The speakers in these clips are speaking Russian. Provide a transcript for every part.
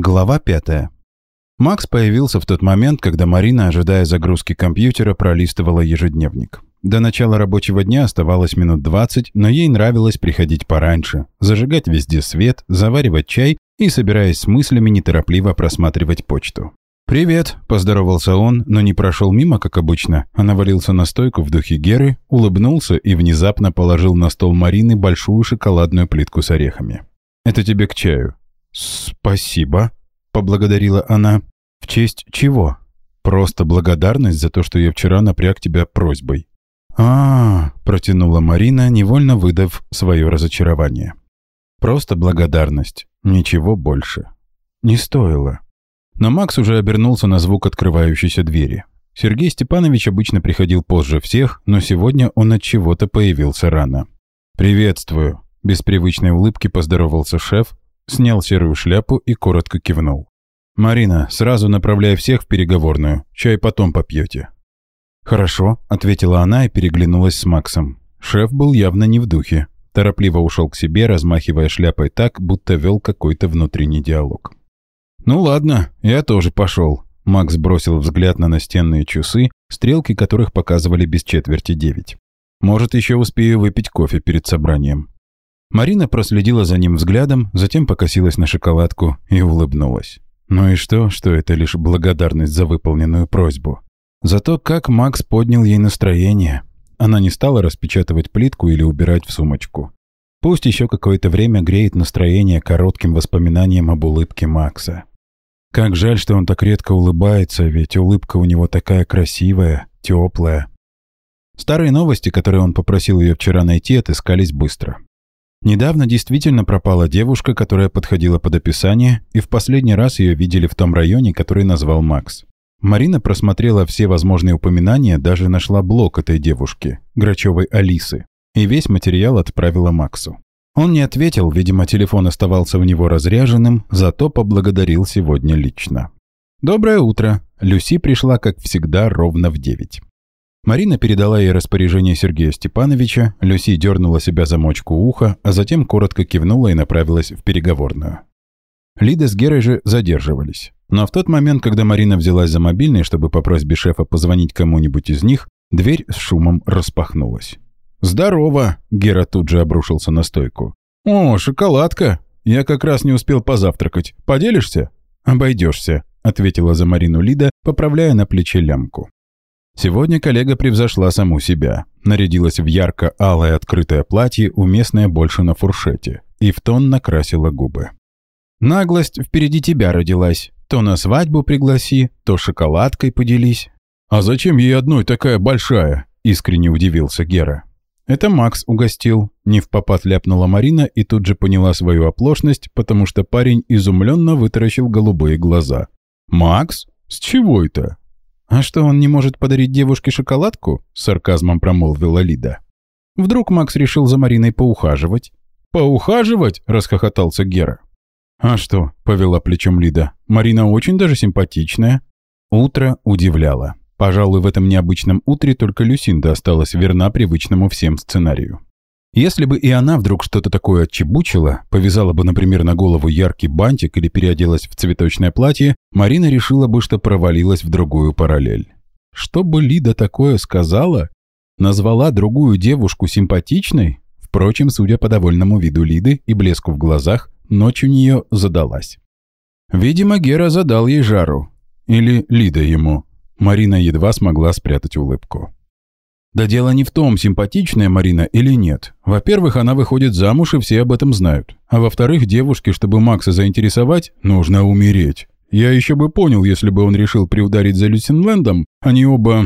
Глава 5. Макс появился в тот момент, когда Марина, ожидая загрузки компьютера, пролистывала ежедневник. До начала рабочего дня оставалось минут 20, но ей нравилось приходить пораньше, зажигать везде свет, заваривать чай и, собираясь с мыслями, неторопливо просматривать почту. «Привет», – поздоровался он, но не прошел мимо, как обычно, а навалился на стойку в духе Геры, улыбнулся и внезапно положил на стол Марины большую шоколадную плитку с орехами. «Это тебе к чаю». «Спасибо», – поблагодарила она. «В честь чего?» «Просто благодарность за то, что я вчера напряг тебя просьбой». Протянула Марина, невольно выдав свое разочарование. «Просто благодарность. Ничего больше». Не стоило. Но Макс уже обернулся на звук открывающейся двери. Сергей Степанович обычно приходил позже всех, но сегодня он от чего-то появился рано. «Приветствую», – без привычной улыбки поздоровался шеф, снял серую шляпу и коротко кивнул. «Марина, сразу направляй всех в переговорную, чай потом попьете». «Хорошо», – ответила она и переглянулась с Максом. Шеф был явно не в духе. Торопливо ушел к себе, размахивая шляпой так, будто вел какой-то внутренний диалог. «Ну ладно, я тоже пошел». Макс бросил взгляд на настенные часы, стрелки которых показывали без четверти 9. «Может, еще успею выпить кофе перед собранием». Марина проследила за ним взглядом, затем покосилась на шоколадку и улыбнулась. Ну и что это лишь благодарность за выполненную просьбу. Зато как Макс поднял ей настроение. Она не стала распечатывать плитку или убирать в сумочку. Пусть еще какое-то время греет настроение коротким воспоминанием об улыбке Макса. Как жаль, что он так редко улыбается, ведь улыбка у него такая красивая, теплая. Старые новости, которые он попросил ее вчера найти, отыскались быстро. Недавно действительно пропала девушка, которая подходила под описание, и в последний раз ее видели в том районе, который назвал Макс. Марина просмотрела все возможные упоминания, даже нашла блог этой девушки, Грачевой Алисы, и весь материал отправила Максу. Он не ответил, видимо, телефон оставался у него разряженным, зато поблагодарил сегодня лично. «Доброе утро!» Люси пришла, как всегда, ровно в 9. Марина передала ей распоряжение Сергея Степановича, Люси дернула себя за мочку уха, а затем коротко кивнула и направилась в переговорную. Лида с Герой же задерживались. Но в тот момент, когда Марина взялась за мобильный, чтобы по просьбе шефа позвонить кому-нибудь из них, дверь с шумом распахнулась. «Здорово!» – Гера тут же обрушился на стойку. «О, шоколадка! Я как раз не успел позавтракать. Поделишься?» «Обойдешься», – ответила за Марину Лида, поправляя на плече лямку. Сегодня коллега превзошла саму себя. Нарядилась в ярко-алое открытое платье, уместное больше на фуршете, и в тон накрасила губы. «Наглость впереди тебя родилась. То на свадьбу пригласи, то шоколадкой поделись». «А зачем ей одной такая большая?» – искренне удивился Гера. «Это Макс угостил», – невпопад ляпнула Марина и тут же поняла свою оплошность, потому что парень изумленно вытаращил голубые глаза. «Макс? С чего это?» «А что, он не может подарить девушке шоколадку?» – с сарказмом промолвила Лида. «Вдруг Макс решил за Мариной поухаживать?» «Поухаживать?» – расхохотался Гера. «А что?» – повела плечом Лида. «Марина очень даже симпатичная». Утро удивляло. Пожалуй, в этом необычном утре только Люсинда осталась верна привычному всем сценарию. Если бы и она вдруг что-то такое отчебучила, повязала бы, например, на голову яркий бантик или переоделась в цветочное платье, Марина решила бы, что провалилась в другую параллель. Что бы Лида такое сказала? Назвала другую девушку симпатичной? Впрочем, судя по довольному виду Лиды и блеску в глазах, ночь у нее задалась. Видимо, Гера задал ей жару. Или Лида ему. Марина едва смогла спрятать улыбку. Да дело не в том, симпатичная Марина или нет. Во-первых, она выходит замуж, и все об этом знают. А во-вторых, девушке, чтобы Макса заинтересовать, нужно умереть. Я еще бы понял, если бы он решил приударить за Люсинлендом. Они оба,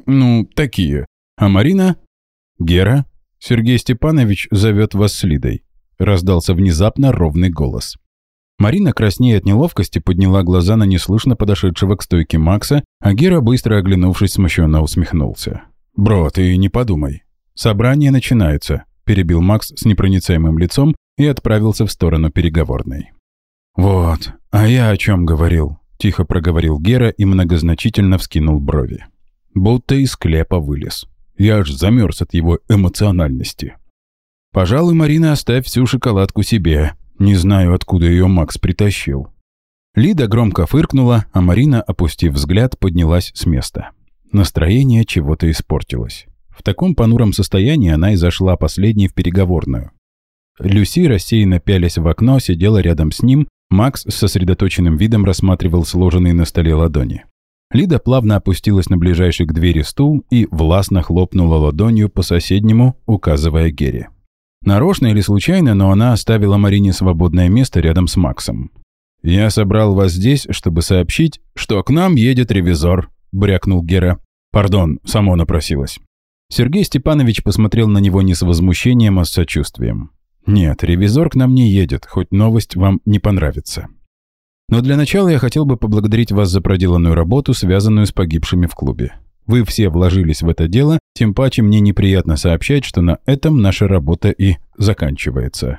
такие. А Марина? Гера? Сергей Степанович зовет вас с Лидой. Раздался внезапно ровный голос. Марина, краснея от неловкости, подняла глаза на неслышно подошедшего к стойке Макса, а Гера, быстро оглянувшись, смущенно усмехнулся. «Бро, ты не подумай. Собрание начинается», – перебил Макс с непроницаемым лицом и отправился в сторону переговорной. «Вот, а я о чем говорил?» – тихо проговорил Гера и многозначительно вскинул брови. Будто из склепа вылез. Я аж замерз от его эмоциональности. «Пожалуй, Марина, оставь всю шоколадку себе. Не знаю, откуда ее Макс притащил». Лида громко фыркнула, а Марина, опустив взгляд, поднялась с места. Настроение чего-то испортилось. В таком понуром состоянии она и зашла последней в переговорную. Люси, рассеянно пялясь в окно, сидела рядом с ним, Макс с сосредоточенным видом рассматривал сложенные на столе ладони. Лида плавно опустилась на ближайший к двери стул и властно хлопнула ладонью по соседнему, указывая Гере. Нарочно или случайно, но она оставила Марине свободное место рядом с Максом. «Я собрал вас здесь, чтобы сообщить, что к нам едет ревизор», — брякнул Гера. «Пардон, само напросилась». Сергей Степанович посмотрел на него не с возмущением, а с сочувствием. «Нет, ревизор к нам не едет, хоть новость вам не понравится. Но для начала я хотел бы поблагодарить вас за проделанную работу, связанную с погибшими в клубе. Вы все вложились в это дело, тем паче мне неприятно сообщать, что на этом наша работа и заканчивается».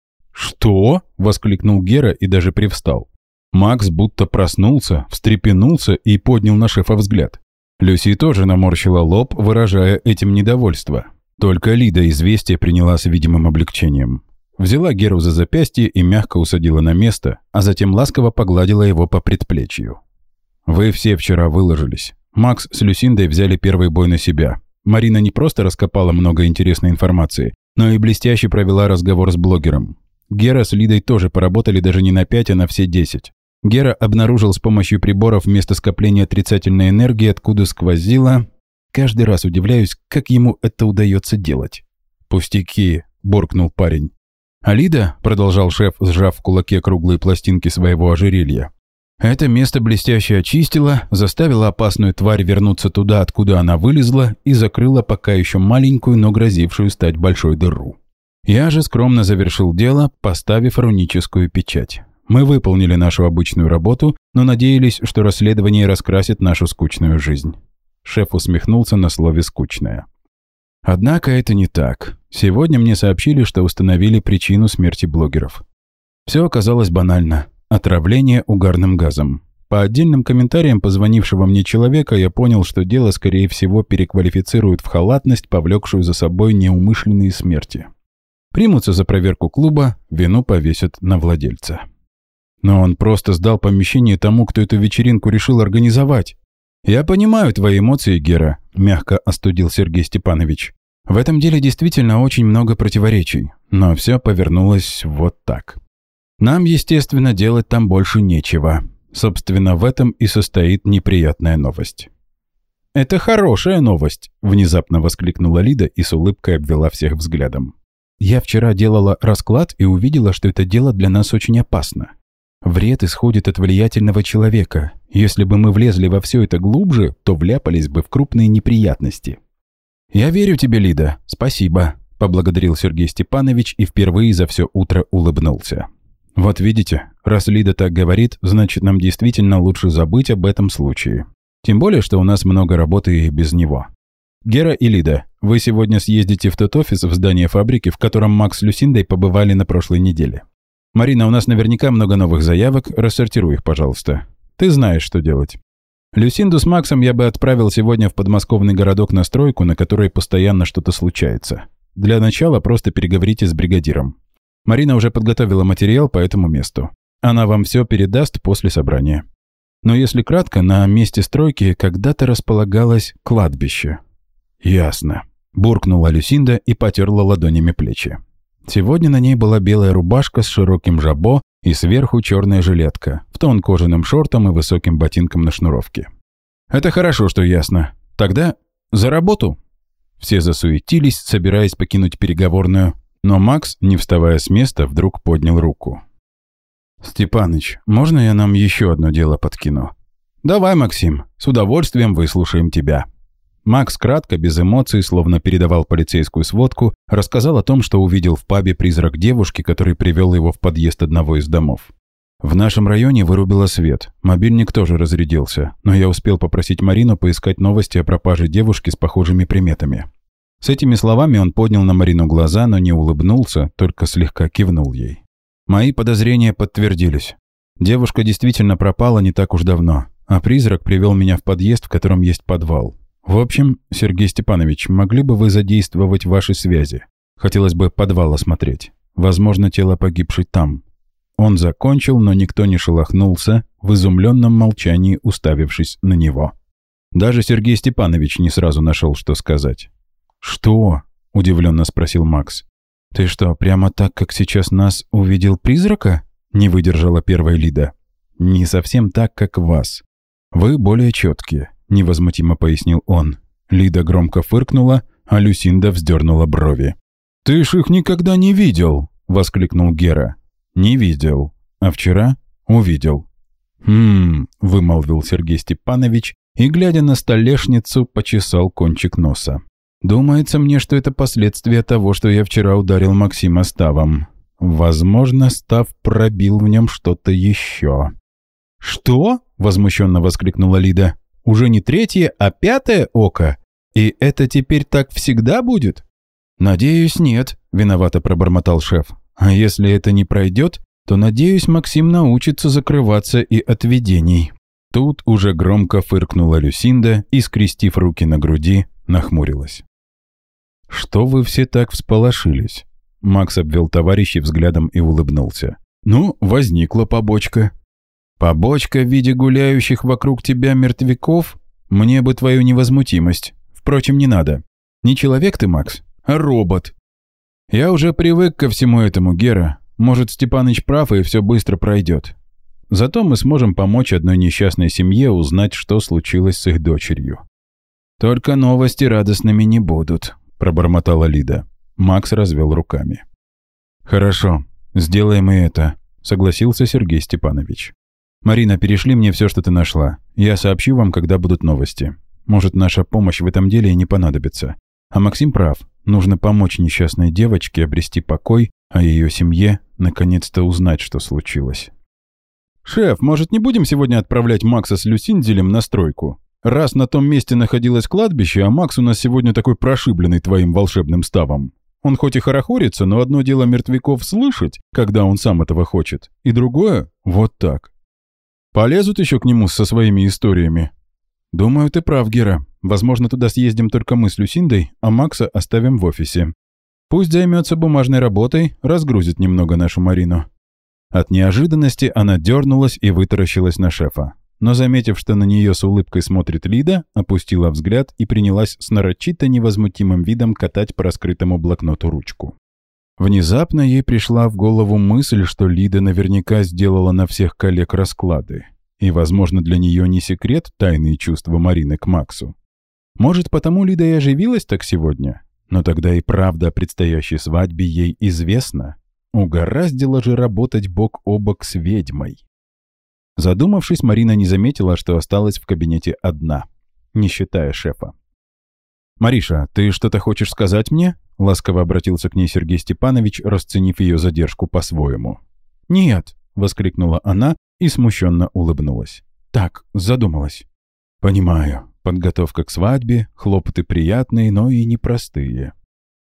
«Что?» – воскликнул Гера и даже привстал. Макс будто проснулся, встрепенулся и поднял на шефа взгляд. Люси тоже наморщила лоб, выражая этим недовольство. Только Лида известие приняла с видимым облегчением. Взяла Геру за запястье и мягко усадила на место, а затем ласково погладила его по предплечью. «Вы все вчера выложились. Макс с Люсиндой взяли первый бой на себя. Марина не просто раскопала много интересной информации, но и блестяще провела разговор с блогером. Гера с Лидой тоже поработали даже не на 5, а на все 10. Гера обнаружил с помощью приборов место скопления отрицательной энергии, откуда сквозило. Каждый раз удивляюсь, как ему это удается делать». «Пустяки», – буркнул парень. «А Лида», – продолжал шеф, сжав в кулаке круглые пластинки своего ожерелья, «это место блестяще очистила, заставила опасную тварь вернуться туда, откуда она вылезла, и закрыла пока еще маленькую, но грозившую стать большой дыру. Я же скромно завершил дело, поставив руническую печать. Мы выполнили нашу обычную работу, но надеялись, что расследование раскрасит нашу скучную жизнь». Шеф усмехнулся на слове «скучная». «Однако это не так. Сегодня мне сообщили, что установили причину смерти блогеров. Все оказалось банально. Отравление угарным газом. По отдельным комментариям позвонившего мне человека я понял, что дело, скорее всего, переквалифицируют в халатность, повлекшую за собой неумышленные смерти. Примутся за проверку клуба, вину повесят на владельца. Но он просто сдал помещение тому, кто эту вечеринку решил организовать. «Я понимаю твои эмоции, Гера», – мягко остудил Сергей Степанович. «В этом деле действительно очень много противоречий, но все повернулось вот так. Нам, естественно, делать там больше нечего. Собственно, в этом и состоит неприятная новость». «Это хорошая новость», – внезапно воскликнула Лида и с улыбкой обвела всех взглядом. «Я вчера делала расклад и увидела, что это дело для нас очень опасно. Вред исходит от влиятельного человека. Если бы мы влезли во все это глубже, то вляпались бы в крупные неприятности». «Я верю тебе, Лида. Спасибо», – поблагодарил Сергей Степанович и впервые за все утро улыбнулся. «Вот видите, раз Лида так говорит, значит, нам действительно лучше забыть об этом случае. Тем более, что у нас много работы и без него. Гера и Лида, вы сегодня съездите в тот офис в здание фабрики, в котором Макс с Люсиндой побывали на прошлой неделе. Марина, у нас наверняка много новых заявок, рассортируй их, пожалуйста. Ты знаешь, что делать. Люсинду с Максом я бы отправил сегодня в подмосковный городок на стройку, на которой постоянно что-то случается. Для начала просто переговорите с бригадиром. Марина уже подготовила материал по этому месту. Она вам все передаст после собрания. Но если кратко, на месте стройки когда-то располагалось кладбище». «Ясно», – буркнула Люсинда и потерла ладонями плечи. Сегодня на ней была белая рубашка с широким жабо и сверху черная жилетка, в тон кожаным шортом и высоким ботинком на шнуровке. «Это хорошо, что ясно. Тогда за работу!» Все засуетились, собираясь покинуть переговорную, но Макс, не вставая с места, вдруг поднял руку. «Степаныч, можно я нам еще одно дело подкину?» «Давай, Максим, с удовольствием выслушаем тебя». Макс кратко, без эмоций, словно передавал полицейскую сводку, рассказал о том, что увидел в пабе призрак девушки, который привел его в подъезд одного из домов. «В нашем районе вырубило свет. Мобильник тоже разрядился, но я успел попросить Марину поискать новости о пропаже девушки с похожими приметами». С этими словами он поднял на Марину глаза, но не улыбнулся, только слегка кивнул ей. «Мои подозрения подтвердились. Девушка действительно пропала не так уж давно, а призрак привел меня в подъезд, в котором есть подвал. В общем, Сергей Степанович, могли бы вы задействовать ваши связи? Хотелось бы подвал осмотреть. Возможно, тело погибшей там». Он закончил, но никто не шелохнулся, в изумленном молчании уставившись на него. Даже Сергей Степанович не сразу нашел, что сказать. «Что?» – удивленно спросил Макс. «Ты что, прямо так, как сейчас нас увидел призрака?» – не выдержала первая Лида. «Не совсем так, как вас. Вы более четкие», – невозмутимо пояснил он. Лида громко фыркнула, а Люсинда вздернула брови. «Ты ж их никогда не видел!» – воскликнул Гера. «Не видел. А вчера увидел». Вымолвил Сергей Степанович и, глядя на столешницу, почесал кончик носа. «Думается мне, что это последствия того, что я вчера ударил Максима ставом. Возможно, став пробил в нем что-то еще». «Что?» – возмущенно воскликнула Лида. «Уже не третье, а пятое око? И это теперь так всегда будет?» «Надеюсь, нет», – виновато пробормотал шеф. «А если это не пройдет, то, надеюсь, Максим научится закрываться и от видений». Тут уже громко фыркнула Люсинда и, скрестив руки на груди, нахмурилась. «Что вы все так всполошились?» Макс обвел товарищей взглядом и улыбнулся. «Ну, возникла побочка». «Побочка в виде гуляющих вокруг тебя мертвяков? Мне бы твою невозмутимость. Впрочем, не надо. Не человек ты, Макс, а робот». «Я уже привык ко всему этому, Гера. Может, Степаныч прав, и все быстро пройдет. Зато мы сможем помочь одной несчастной семье узнать, что случилось с их дочерью». «Только новости радостными не будут», – пробормотала Лида. Макс развел руками. «Хорошо, сделаем и это», – согласился Сергей Степанович. «Марина, перешли мне все, что ты нашла. Я сообщу вам, когда будут новости. Может, наша помощь в этом деле и не понадобится. А Максим прав. Нужно помочь несчастной девочке обрести покой, а ее семье наконец-то узнать, что случилось». «Шеф, может, не будем сегодня отправлять Макса с Люсинделем на стройку? Раз на том месте находилось кладбище, а Макс у нас сегодня такой прошибленный твоим волшебным ставом. Он хоть и хорохорится, но одно дело мертвяков слышать, когда он сам этого хочет, и другое — вот так. Полезут еще к нему со своими историями?» «Думаю, ты прав, Гера. Возможно, туда съездим только мы с Люсиндой, а Макса оставим в офисе. Пусть займется бумажной работой, разгрузит немного нашу Марину». От неожиданности она дернулась и вытаращилась на шефа. Но, заметив, что на нее с улыбкой смотрит Лида, опустила взгляд и принялась с нарочито невозмутимым видом катать по раскрытому блокноту ручку. Внезапно ей пришла в голову мысль, что Лида наверняка сделала на всех коллег расклады. И, возможно, для нее не секрет тайные чувства Марины к Максу. Может, потому Лида и оживилась так сегодня? Но тогда и правда о предстоящей свадьбе ей известна. Угораздило же работать бок о бок с ведьмой. Задумавшись, Марина не заметила, что осталась в кабинете одна, не считая шефа. «Мариша, ты что-то хочешь сказать мне?» — ласково обратился к ней Сергей Степанович, расценив ее задержку по-своему. «Нет», — воскликнула она и смущенно улыбнулась. «Так, задумалась». «Понимаю. Подготовка к свадьбе, хлопоты приятные, но и непростые».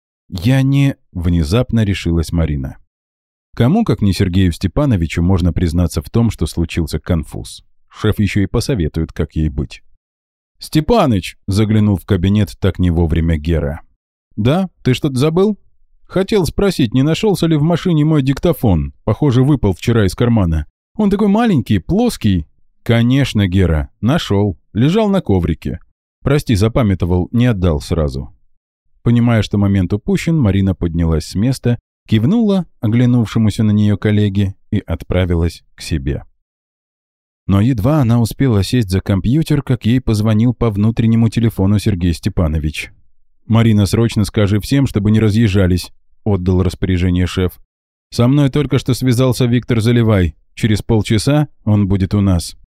«Я не...» — внезапно решилась Марина. Кому, как не Сергею Степановичу, можно признаться в том, что случился конфуз? Шеф еще и посоветует, как ей быть. «Степаныч!» — заглянул в кабинет так не вовремя Гера. «Да? Ты что-то забыл?» «Хотел спросить, не нашелся ли в машине мой диктофон? Похоже, выпал вчера из кармана. Он такой маленький, плоский». «Конечно, Гера. Нашел. Лежал на коврике. Прости, запамятовал, не отдал сразу». Понимая, что момент упущен, Марина поднялась с места, кивнула оглянувшемуся на нее коллеге и отправилась к себе. Но едва она успела сесть за компьютер, как ей позвонил по внутреннему телефону Сергей Степанович. «Марина, срочно скажи всем, чтобы не разъезжались», — отдал распоряжение шеф. «Со мной только что связался Виктор Заливай. Через полчаса он будет у нас».